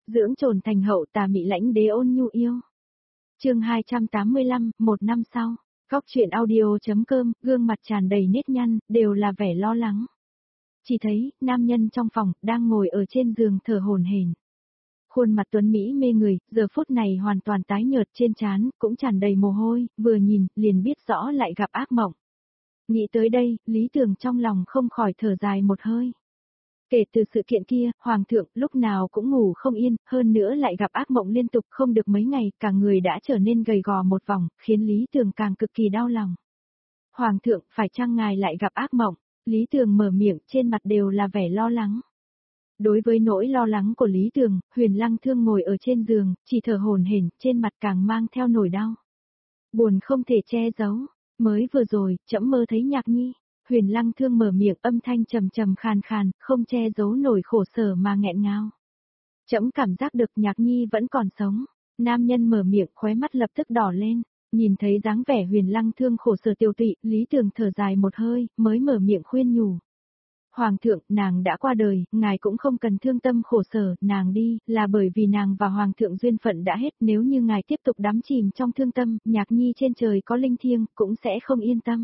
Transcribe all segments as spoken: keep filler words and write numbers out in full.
dưỡng trồn thành hậu tà mị lãnh đế ôn nhu yêu. Chương hai trăm tám mươi lăm, một năm sau. Góc truyện audio.com, gương mặt tràn đầy nếp nhăn, đều là vẻ lo lắng. Chỉ thấy, nam nhân trong phòng, đang ngồi ở trên giường thở hổn hển. Khuôn mặt tuấn Mỹ mê người, giờ phút này hoàn toàn tái nhợt, trên trán cũng tràn đầy mồ hôi, vừa nhìn, liền biết rõ lại gặp ác mộng. Nghĩ tới đây, Lý Tường trong lòng không khỏi thở dài một hơi. Kể từ sự kiện kia, Hoàng thượng lúc nào cũng ngủ không yên, hơn nữa lại gặp ác mộng liên tục không được mấy ngày, cả người đã trở nên gầy gò một vòng, khiến Lý Tường càng cực kỳ đau lòng. Hoàng thượng, phải chăng ngài lại gặp ác mộng? Lý Tường mở miệng, trên mặt đều là vẻ lo lắng. Đối với nỗi lo lắng của Lý Tường, Huyền Lăng Thương ngồi ở trên giường, chỉ thở hổn hển, trên mặt càng mang theo nỗi đau. Buồn không thể che giấu, mới vừa rồi, trẫm mơ thấy Nhạc Nhi. Huyền Lăng Thương mở miệng, âm thanh trầm trầm khàn khàn, không che giấu nổi khổ sở mà nghẹn ngào. Trẫm cảm giác được Nhạc Nhi vẫn còn sống. Nam nhân mở miệng, khóe mắt lập tức đỏ lên, nhìn thấy dáng vẻ Huyền Lăng Thương khổ sở tiêu tụy, Lý Tường thở dài một hơi, mới mở miệng khuyên nhủ. Hoàng thượng, nàng đã qua đời, ngài cũng không cần thương tâm khổ sở, nàng đi, là bởi vì nàng và Hoàng thượng duyên phận đã hết, nếu như ngài tiếp tục đắm chìm trong thương tâm, Nhạc Nhi trên trời có linh thiêng, cũng sẽ không yên tâm.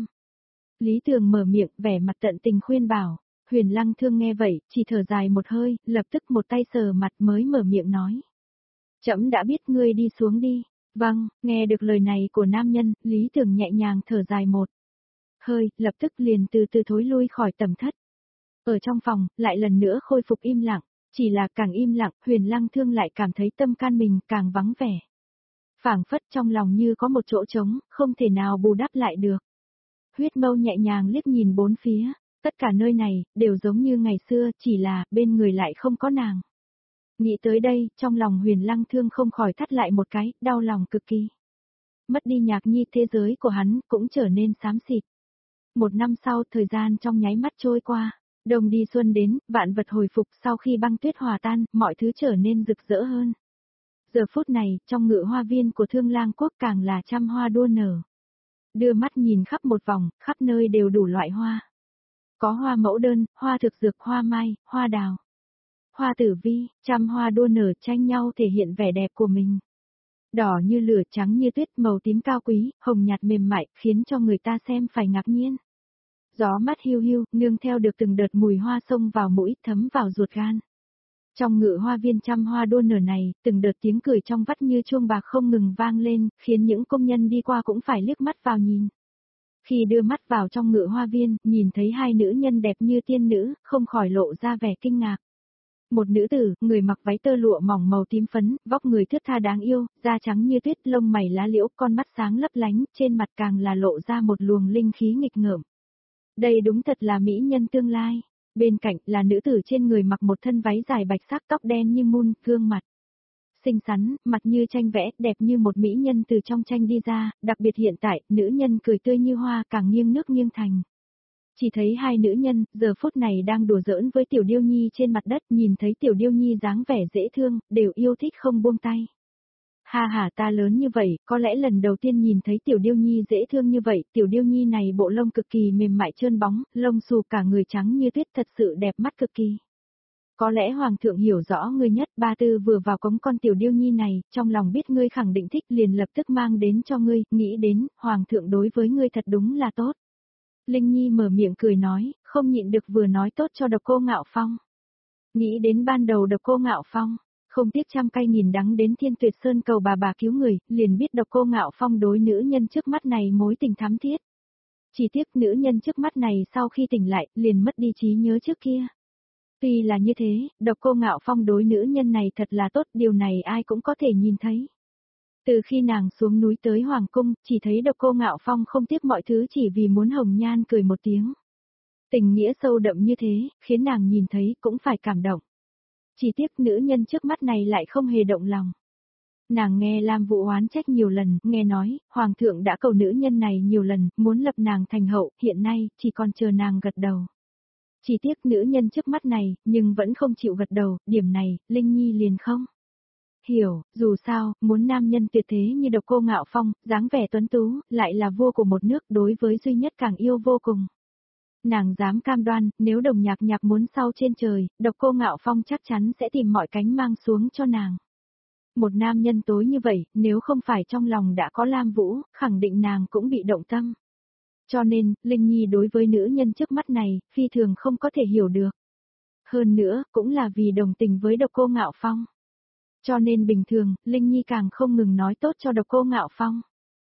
Lý Tường mở miệng, vẻ mặt tận tình khuyên bảo. Huyền Lăng Thương nghe vậy, chỉ thở dài một hơi, lập tức một tay sờ mặt mới mở miệng nói. Trẫm đã biết, ngươi đi xuống đi. Vâng, nghe được lời này của nam nhân, Lý Tường nhẹ nhàng thở dài một hơi, lập tức liền từ từ thối lui khỏi tầm thất. Ở trong phòng, lại lần nữa khôi phục im lặng, chỉ là càng im lặng, Huyền Lăng Thương lại cảm thấy tâm can mình càng vắng vẻ. Phảng phất trong lòng như có một chỗ trống, không thể nào bù đắp lại được. Huyết mâu nhẹ nhàng liếc nhìn bốn phía, tất cả nơi này, đều giống như ngày xưa, chỉ là, bên người lại không có nàng. Nghĩ tới đây, trong lòng Huyền Lăng Thương không khỏi thắt lại một cái, đau lòng cực kỳ. Mất đi Nhạc Nhi, thế giới của hắn, cũng trở nên xám xịt. Một năm sau, thời gian trong nháy mắt trôi qua, đông đi xuân đến, vạn vật hồi phục, sau khi băng tuyết hòa tan, mọi thứ trở nên rực rỡ hơn. Giờ phút này, trong ngự hoa viên của Thương Lang Quốc càng là trăm hoa đua nở. Đưa mắt nhìn khắp một vòng, khắp nơi đều đủ loại hoa. Có hoa mẫu đơn, hoa thực dược, hoa mai, hoa đào, hoa tử vi, trăm hoa đua nở tranh nhau thể hiện vẻ đẹp của mình. Đỏ như lửa, trắng như tuyết, màu tím cao quý, hồng nhạt mềm mại, khiến cho người ta xem phải ngạc nhiên. Gió mát hiu hiu, nương theo được từng đợt mùi hoa xông vào mũi, thấm vào ruột gan. Trong ngự hoa viên trăm hoa đua nở này, từng đợt tiếng cười trong vắt như chuông bạc không ngừng vang lên, khiến những công nhân đi qua cũng phải liếc mắt vào nhìn. Khi đưa mắt vào trong ngự hoa viên, nhìn thấy hai nữ nhân đẹp như tiên nữ, không khỏi lộ ra vẻ kinh ngạc. Một nữ tử, người mặc váy tơ lụa mỏng màu tím phấn, vóc người thướt tha đáng yêu, da trắng như tuyết, lông mày lá liễu, con mắt sáng lấp lánh, trên mặt càng là lộ ra một luồng linh khí nghịch ngợm. Đây đúng thật là mỹ nhân tương lai. Bên cạnh là nữ tử trên người mặc một thân váy dài bạch sắc, tóc đen như mun, gương mặt xinh xắn, mặt như tranh vẽ, đẹp như một mỹ nhân từ trong tranh đi ra, đặc biệt hiện tại, nữ nhân cười tươi như hoa, càng nghiêng nước nghiêng thành. Chỉ thấy hai nữ nhân, giờ phút này đang đùa giỡn với Tiểu Điêu Nhi trên mặt đất, nhìn thấy Tiểu Điêu Nhi dáng vẻ dễ thương, đều yêu thích không buông tay. Ha ha, ta lớn như vậy, có lẽ lần đầu tiên nhìn thấy Tiểu Điêu Nhi dễ thương như vậy, Tiểu Điêu Nhi này bộ lông cực kỳ mềm mại trơn bóng, lông xù cả người trắng như tuyết, thật sự đẹp mắt cực kỳ. Có lẽ Hoàng thượng hiểu rõ ngươi nhất, ba tư vừa vào cống con Tiểu Điêu Nhi này, trong lòng biết ngươi khẳng định thích liền lập tức mang đến cho ngươi, nghĩ đến, Hoàng thượng đối với ngươi thật đúng là tốt. Linh Nhi mở miệng cười nói, không nhịn được vừa nói tốt cho Độc Cô Ngạo Phong. Nghĩ đến ban đầu Độc Cô Ngạo Phong, không tiếc trăm cay nghìn đắng đến Thiên Tuyệt Sơn cầu bà bà cứu người, liền biết Độc Cô Ngạo Phong đối nữ nhân trước mắt này mối tình thắm thiết. Chỉ tiếc nữ nhân trước mắt này sau khi tỉnh lại, liền mất đi trí nhớ trước kia. Tuy là như thế, Độc Cô Ngạo Phong đối nữ nhân này thật là tốt, điều này ai cũng có thể nhìn thấy. Từ khi nàng xuống núi tới Hoàng Cung, chỉ thấy Độc Cô Ngạo Phong không tiếc mọi thứ chỉ vì muốn Hồng Nhan cười một tiếng. Tình nghĩa sâu đậm như thế, khiến nàng nhìn thấy cũng phải cảm động. Chỉ tiếc nữ nhân trước mắt này lại không hề động lòng. Nàng nghe Lam Vũ oán trách nhiều lần, nghe nói, Hoàng thượng đã cầu nữ nhân này nhiều lần, muốn lập nàng thành hậu, hiện nay, chỉ còn chờ nàng gật đầu. Chỉ tiếc nữ nhân trước mắt này, nhưng vẫn không chịu gật đầu, điểm này, Linh Nhi liền không hiểu, dù sao, muốn nam nhân tuyệt thế như Độc Cô Ngạo Phong, dáng vẻ tuấn tú, lại là vua của một nước, đối với duy nhất càng yêu vô cùng. Nàng dám cam đoan, nếu Đồng Nhạc Nhạc muốn sau trên trời, Độc Cô Ngạo Phong chắc chắn sẽ tìm mọi cánh mang xuống cho nàng. Một nam nhân tối như vậy, nếu không phải trong lòng đã có Lam Vũ, khẳng định nàng cũng bị động tâm. Cho nên, Linh Nhi đối với nữ nhân trước mắt này, phi thường không có thể hiểu được. Hơn nữa, cũng là vì đồng tình với Độc Cô Ngạo Phong. Cho nên bình thường, Linh Nhi càng không ngừng nói tốt cho Độc Cô Ngạo Phong.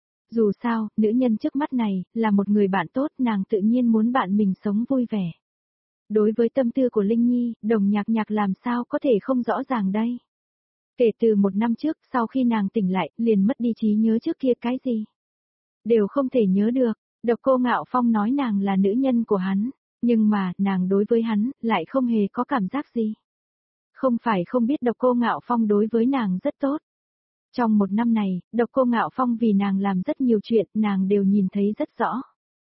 Dù sao, nữ nhân trước mắt này, là một người bạn tốt, nàng tự nhiên muốn bạn mình sống vui vẻ. Đối với tâm tư của Linh Nhi, Đồng Nhạc Nhạc làm sao có thể không rõ ràng đây. Kể từ một năm trước, sau khi nàng tỉnh lại, liền mất đi trí nhớ trước kia cái gì. Đều không thể nhớ được, Độc Cô Ngạo Phong nói nàng là nữ nhân của hắn, nhưng mà, nàng đối với hắn, lại không hề có cảm giác gì. Không phải không biết Độc Cô Ngạo Phong đối với nàng rất tốt. Trong một năm này, Độc Cô Ngạo Phong vì nàng làm rất nhiều chuyện, nàng đều nhìn thấy rất rõ.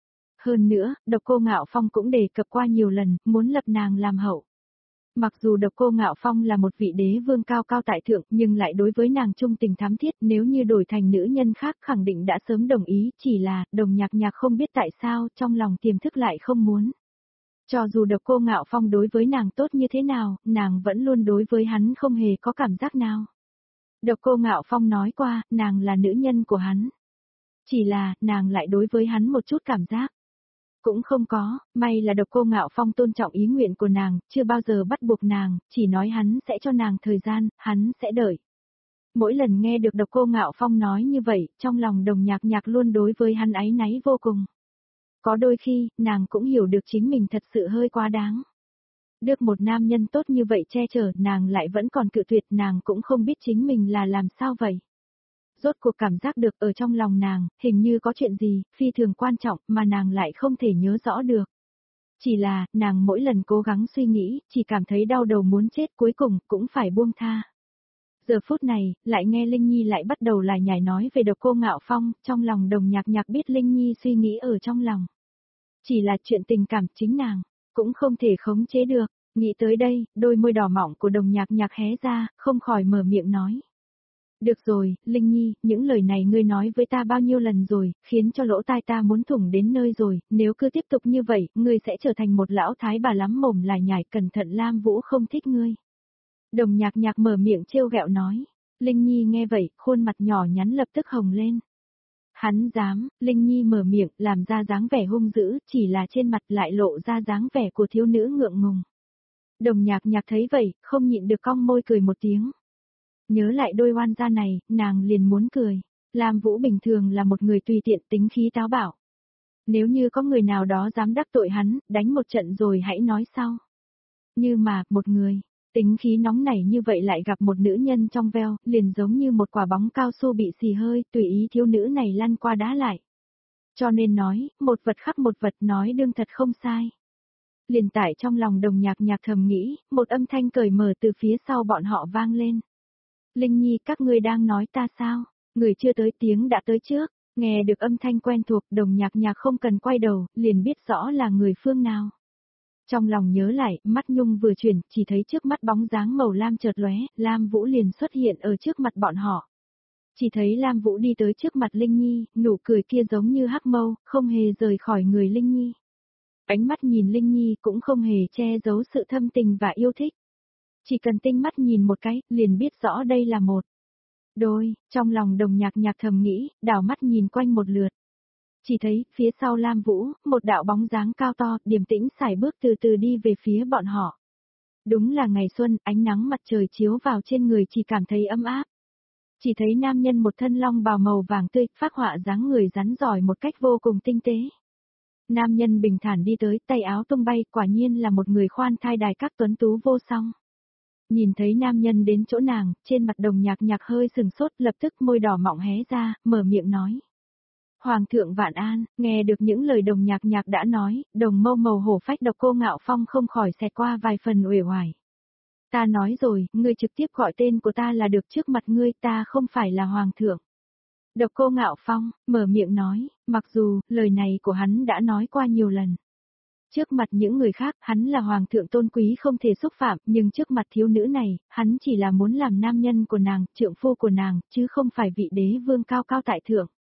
Hơn nữa, Độc Cô Ngạo Phong cũng đề cập qua nhiều lần, muốn lập nàng làm hậu. Mặc dù Độc Cô Ngạo Phong là một vị đế vương cao cao tại thượng, nhưng lại đối với nàng trung tình thắm thiết, nếu như đổi thành nữ nhân khác khẳng định đã sớm đồng ý, chỉ là, Đồng Nhạc Nhạc không biết tại sao, trong lòng tiềm thức lại không muốn. Cho dù Độc Cô Ngạo Phong đối với nàng tốt như thế nào, nàng vẫn luôn đối với hắn không hề có cảm giác nào. Độc Cô Ngạo Phong nói qua, nàng là nữ nhân của hắn. Chỉ là, nàng lại đối với hắn một chút cảm giác. Cũng không có, may là Độc Cô Ngạo Phong tôn trọng ý nguyện của nàng, chưa bao giờ bắt buộc nàng, chỉ nói hắn sẽ cho nàng thời gian, hắn sẽ đợi. Mỗi lần nghe được Độc Cô Ngạo Phong nói như vậy, trong lòng Đồng Nhạc Nhạc luôn đối với hắn áy náy vô cùng. Có đôi khi, nàng cũng hiểu được chính mình thật sự hơi quá đáng. Được một nam nhân tốt như vậy che chở, nàng lại vẫn còn cự tuyệt, nàng cũng không biết chính mình là làm sao vậy. Rốt cuộc cảm giác được ở trong lòng nàng, hình như có chuyện gì, phi thường quan trọng, mà nàng lại không thể nhớ rõ được. Chỉ là, nàng mỗi lần cố gắng suy nghĩ, chỉ cảm thấy đau đầu muốn chết, cuối cùng, cũng phải buông tha. Giờ phút này, lại nghe Linh Nhi lại bắt đầu lải nhải nói về Độc Cô Ngạo Phong, trong lòng Đồng Nhạc Nhạc biết Linh Nhi suy nghĩ ở trong lòng. Chỉ là chuyện tình cảm chính nàng, cũng không thể khống chế được. Nghĩ tới đây, đôi môi đỏ mọng của Đồng Nhạc Nhạc hé ra, không khỏi mở miệng nói. Được rồi, Linh Nhi, những lời này ngươi nói với ta bao nhiêu lần rồi, khiến cho lỗ tai ta muốn thủng đến nơi rồi, nếu cứ tiếp tục như vậy, ngươi sẽ trở thành một lão thái bà lắm mồm lải nhải, cẩn thận Lam Vũ không thích ngươi. Đồng Nhạc Nhạc mở miệng trêu ghẹo nói. Linh Nhi nghe vậy, khuôn mặt nhỏ nhắn lập tức hồng lên. Hắn dám, Linh Nhi mở miệng, làm ra dáng vẻ hung dữ, chỉ là trên mặt lại lộ ra dáng vẻ của thiếu nữ ngượng ngùng. Đồng Nhạc Nhạc thấy vậy, không nhịn được cong môi cười một tiếng. Nhớ lại đôi oan gia này, nàng liền muốn cười. Lam Vũ bình thường là một người tùy tiện tính khí táo bạo. Nếu như có người nào đó dám đắc tội hắn, đánh một trận rồi hãy nói sau. Như mà, một người, tính khí nóng nảy như vậy lại gặp một nữ nhân trong veo, liền giống như một quả bóng cao su bị xì hơi, tùy ý thiếu nữ này lăn qua đá lại. Cho nên nói, một vật khắc một vật nói đương thật không sai. Liền tải trong lòng Đồng Nhạc Nhạc thầm nghĩ, một âm thanh cởi mở từ phía sau bọn họ vang lên. Linh Nhi, các ngươi đang nói ta sao? Người chưa tới tiếng đã tới trước, nghe được âm thanh quen thuộc, Đồng Nhạc Nhạc không cần quay đầu, liền biết rõ là người phương nào. Trong lòng nhớ lại, mắt nhung vừa chuyển, chỉ thấy trước mắt bóng dáng màu lam chợt lóe, Lam Vũ liền xuất hiện ở trước mặt bọn họ. Chỉ thấy Lam Vũ đi tới trước mặt Linh Nhi, nụ cười kia giống như hắc mâu, không hề rời khỏi người Linh Nhi. Ánh mắt nhìn Linh Nhi cũng không hề che giấu sự thâm tình và yêu thích. Chỉ cần tinh mắt nhìn một cái, liền biết rõ đây là một đôi, trong lòng Đồng Nhạc Nhạc thầm nghĩ, đảo mắt nhìn quanh một lượt. Chỉ thấy, phía sau Lam Vũ, một đạo bóng dáng cao to, điềm tĩnh sải bước từ từ đi về phía bọn họ. Đúng là ngày xuân, ánh nắng mặt trời chiếu vào trên người chỉ cảm thấy ấm áp. Chỉ thấy nam nhân một thân long bào màu vàng tươi, phác họa dáng người rắn giỏi một cách vô cùng tinh tế. Nam nhân bình thản đi tới, tay áo tung bay, quả nhiên là một người khoan thai đài các tuấn tú vô song. Nhìn thấy nam nhân đến chỗ nàng, trên mặt Đồng Nhạc Nhạc hơi sừng sốt, lập tức môi đỏ mọng hé ra, mở miệng nói. Hoàng thượng vạn an, nghe được những lời Đồng Nhạc Nhạc đã nói, đồng mâu màu hổ phách Độc Cô Ngạo Phong không khỏi xẹt qua vài phần uể oải. Ta nói rồi, ngươi trực tiếp gọi tên của ta là được, trước mặt ngươi, ta không phải là hoàng thượng. Độc Cô Ngạo Phong, mở miệng nói, mặc dù, lời này của hắn đã nói qua nhiều lần. Trước mặt những người khác, hắn là hoàng thượng tôn quý không thể xúc phạm, nhưng trước mặt thiếu nữ này, hắn chỉ là muốn làm nam nhân của nàng, trượng phu của nàng, chứ không phải vị đế vương cao cao tại thượng.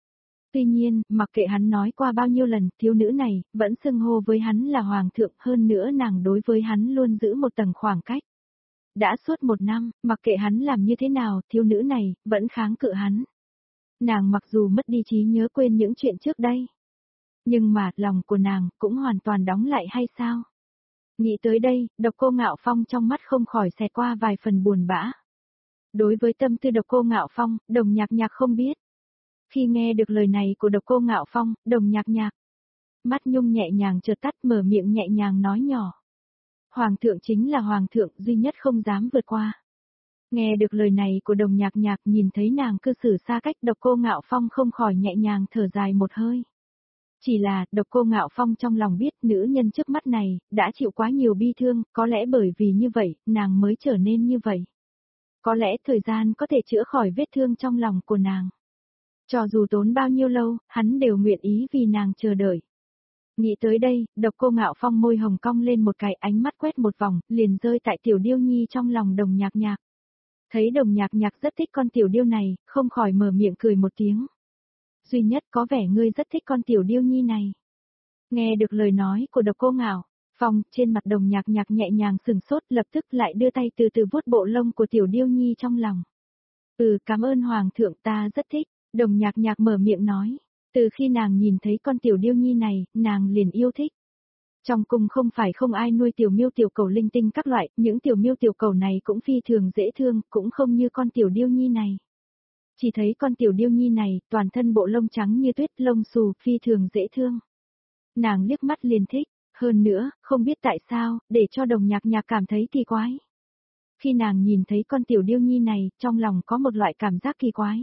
Tuy nhiên, mặc kệ hắn nói qua bao nhiêu lần, thiếu nữ này, vẫn xưng hô với hắn là hoàng thượng, hơn nữa nàng đối với hắn luôn giữ một tầng khoảng cách. Đã suốt một năm, mặc kệ hắn làm như thế nào, thiếu nữ này, vẫn kháng cự hắn. Nàng mặc dù mất đi trí nhớ quên những chuyện trước đây. Nhưng mà, lòng của nàng, cũng hoàn toàn đóng lại hay sao? Nghĩ tới đây, Độc Cô Ngạo Phong trong mắt không khỏi xẹt qua vài phần buồn bã. Đối với tâm tư Độc Cô Ngạo Phong, Đồng Nhạc Nhạc không biết. Khi nghe được lời này của Độc Cô Ngạo Phong, Đồng Nhạc Nhạc, mắt nhung nhẹ nhàng chợt tắt, mở miệng nhẹ nhàng nói nhỏ. Hoàng thượng chính là hoàng thượng, duy nhất không dám vượt qua. Nghe được lời này của Đồng Nhạc Nhạc, nhìn thấy nàng cư xử xa cách, Độc Cô Ngạo Phong không khỏi nhẹ nhàng thở dài một hơi. Chỉ là, Độc Cô Ngạo Phong trong lòng biết nữ nhân trước mắt này, đã chịu quá nhiều bi thương, có lẽ bởi vì như vậy, nàng mới trở nên như vậy. Có lẽ thời gian có thể chữa khỏi vết thương trong lòng của nàng. Cho dù tốn bao nhiêu lâu, hắn đều nguyện ý vì nàng chờ đợi. Nghĩ tới đây, Độc Cô Ngạo Phong môi hồng cong lên một cái, ánh mắt quét một vòng, liền rơi tại tiểu điêu nhi trong lòng Đồng Nhạc Nhạc. Thấy Đồng Nhạc Nhạc rất thích con tiểu điêu này, không khỏi mở miệng cười một tiếng. Duy nhất có vẻ ngươi rất thích con tiểu điêu nhi này. Nghe được lời nói của Độc Cô Ngạo Phong, trên mặt Đồng Nhạc Nhạc nhẹ nhàng sừng sốt, lập tức lại đưa tay từ từ vuốt bộ lông của tiểu điêu nhi trong lòng. Ừ, cảm ơn hoàng thượng, ta rất thích. Đồng Nhạc Nhạc mở miệng nói. Từ khi nàng nhìn thấy con tiểu điêu nhi này, nàng liền yêu thích. Trong cung không phải không ai nuôi tiểu miêu tiểu cầu linh tinh các loại, những tiểu miêu tiểu cầu này cũng phi thường dễ thương, cũng không như con tiểu điêu nhi này. Chỉ thấy con tiểu điêu nhi này, toàn thân bộ lông trắng như tuyết, lông xù, phi thường dễ thương. Nàng liếc mắt liền thích, hơn nữa, không biết tại sao, để cho Đồng Nhạc Nhạc cảm thấy kỳ quái. Khi nàng nhìn thấy con tiểu điêu nhi này, trong lòng có một loại cảm giác kỳ quái.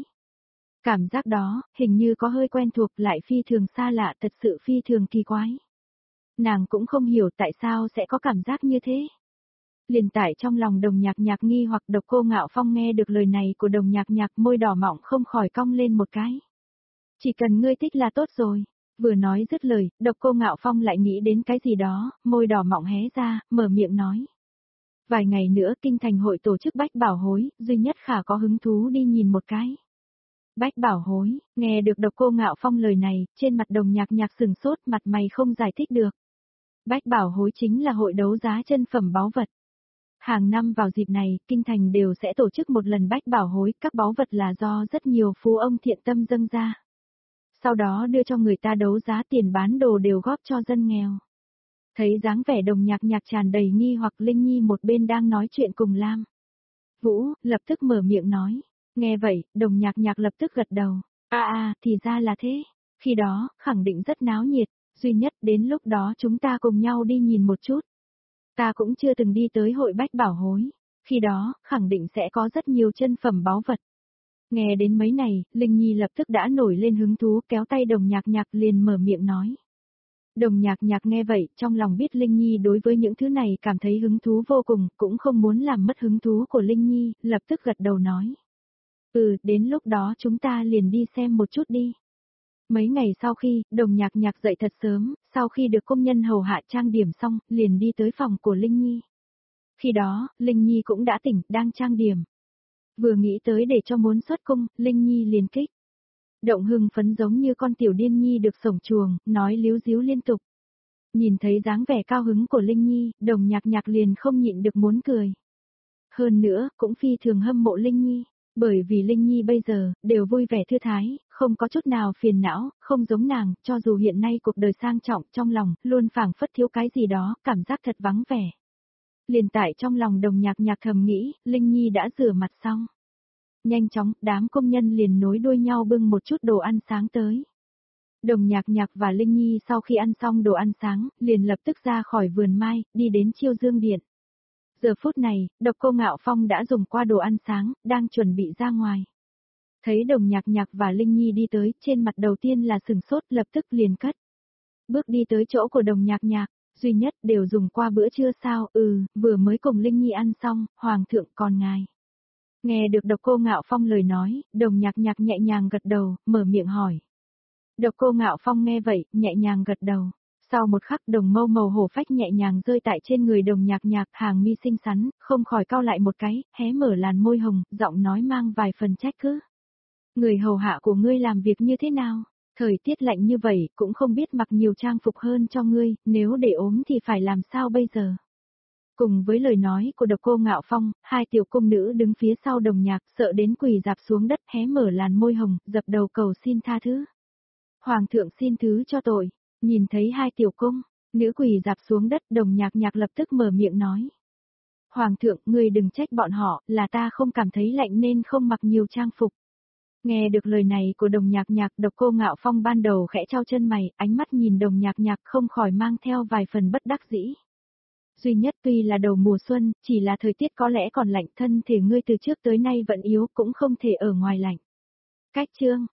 Cảm giác đó, hình như có hơi quen thuộc, lại phi thường xa lạ, thật sự phi thường kỳ quái. Nàng cũng không hiểu tại sao sẽ có cảm giác như thế. Liền tại trong lòng Đồng Nhạc Nhạc nghi hoặc, Độc Cô Ngạo Phong nghe được lời này của Đồng Nhạc Nhạc, môi đỏ mọng không khỏi cong lên một cái. Chỉ cần ngươi thích là tốt rồi. Vừa nói dứt lời, Độc Cô Ngạo Phong lại nghĩ đến cái gì đó, môi đỏ mọng hé ra, mở miệng nói. Vài ngày nữa kinh thành hội tổ chức bách bảo hối, duy nhất khả có hứng thú đi nhìn một cái. Bách bảo hối, nghe được Độc Cô Ngạo Phong lời này, trên mặt Đồng Nhạc Nhạc sừng sốt, mặt mày không giải thích được. Bách bảo hối chính là hội đấu giá chân phẩm báu vật. Hàng năm vào dịp này, kinh thành đều sẽ tổ chức một lần bách bảo hối, các báu vật là do rất nhiều phú ông thiện tâm dâng ra. Sau đó đưa cho người ta đấu giá, tiền bán đồ đều góp cho dân nghèo. Thấy dáng vẻ Đồng Nhạc Nhạc tràn đầy nghi hoặc, Linh Nhi một bên đang nói chuyện cùng Lam Vũ, lập tức mở miệng nói. Nghe vậy, Đồng Nhạc Nhạc lập tức gật đầu. À à, thì ra là thế. Khi đó, khẳng định rất náo nhiệt. Duy nhất đến lúc đó chúng ta cùng nhau đi nhìn một chút. Ta cũng chưa từng đi tới hội bách bảo hối. Khi đó, khẳng định sẽ có rất nhiều chân phẩm báu vật. Nghe đến mấy này, Linh Nhi lập tức đã nổi lên hứng thú, kéo tay Đồng Nhạc Nhạc liền mở miệng nói. Đồng Nhạc Nhạc nghe vậy, trong lòng biết Linh Nhi đối với những thứ này cảm thấy hứng thú vô cùng, cũng không muốn làm mất hứng thú của Linh Nhi, lập tức gật đầu nói. Ừ, đến lúc đó chúng ta liền đi xem một chút đi. Mấy ngày sau khi, Đồng Nhạc Nhạc dậy thật sớm, sau khi được công nhân hầu hạ trang điểm xong, liền đi tới phòng của Linh Nhi. Khi đó, Linh Nhi cũng đã tỉnh, đang trang điểm. Vừa nghĩ tới để cho muốn xuất cung, Linh Nhi liền kích. Động hưng phấn giống như con tiểu điên nhi được sổng chuồng, nói líu díu liên tục. Nhìn thấy dáng vẻ cao hứng của Linh Nhi, Đồng Nhạc Nhạc liền không nhịn được muốn cười. Hơn nữa, cũng phi thường hâm mộ Linh Nhi. Bởi vì Linh Nhi bây giờ, đều vui vẻ thư thái, không có chút nào phiền não, không giống nàng, cho dù hiện nay cuộc đời sang trọng trong lòng, luôn phảng phất thiếu cái gì đó, cảm giác thật vắng vẻ. Liền tại trong lòng Đồng Nhạc Nhạc thầm nghĩ, Linh Nhi đã rửa mặt xong. Nhanh chóng, đám công nhân liền nối đuôi nhau bưng một chút đồ ăn sáng tới. Đồng Nhạc Nhạc và Linh Nhi sau khi ăn xong đồ ăn sáng, liền lập tức ra khỏi vườn mai, đi đến Chiêu Dương Điện. Giờ phút này, Độc Cô Ngạo Phong đã dùng qua đồ ăn sáng, đang chuẩn bị ra ngoài. Thấy Đồng Nhạc Nhạc và Linh Nhi đi tới, trên mặt đầu tiên là sừng sốt, lập tức liền cất. Bước đi tới chỗ của Đồng Nhạc Nhạc, duy nhất đều dùng qua bữa trưa sao, ừ, vừa mới cùng Linh Nhi ăn xong, Hoàng thượng còn ngài. Nghe được Độc Cô Ngạo Phong lời nói, Đồng Nhạc Nhạc nhẹ nhàng gật đầu, mở miệng hỏi. Độc Cô Ngạo Phong nghe vậy, nhẹ nhàng gật đầu. Sau một khắc, đồng mâu màu hổ phách nhẹ nhàng rơi tại trên người Đồng Nhạc Nhạc, hàng mi xinh xắn, không khỏi cau lại một cái, hé mở làn môi hồng, giọng nói mang vài phần trách cứ. Người hầu hạ của ngươi làm việc như thế nào? Thời tiết lạnh như vậy cũng không biết mặc nhiều trang phục hơn cho ngươi, nếu để ốm thì phải làm sao bây giờ? Cùng với lời nói của độc cô Ngạo Phong, hai tiểu cung nữ đứng phía sau đồng nhạc sợ đến quỳ dạp xuống đất hé mở làn môi hồng, dập đầu cầu xin tha thứ. Hoàng thượng xin thứ cho tội, nhìn thấy hai tiểu cung, nữ quỳ dạp xuống đất đồng nhạc nhạc lập tức mở miệng nói. Hoàng thượng, ngươi đừng trách bọn họ, là ta không cảm thấy lạnh nên không mặc nhiều trang phục. Nghe được lời này của đồng nhạc nhạc, độc cô Ngạo Phong ban đầu khẽ trao chân mày, ánh mắt nhìn đồng nhạc nhạc không khỏi mang theo vài phần bất đắc dĩ. Duy nhất tuy là đầu mùa xuân, chỉ là thời tiết có lẽ còn lạnh, thân thể ngươi từ trước tới nay vẫn yếu cũng không thể ở ngoài lạnh. Cách chương,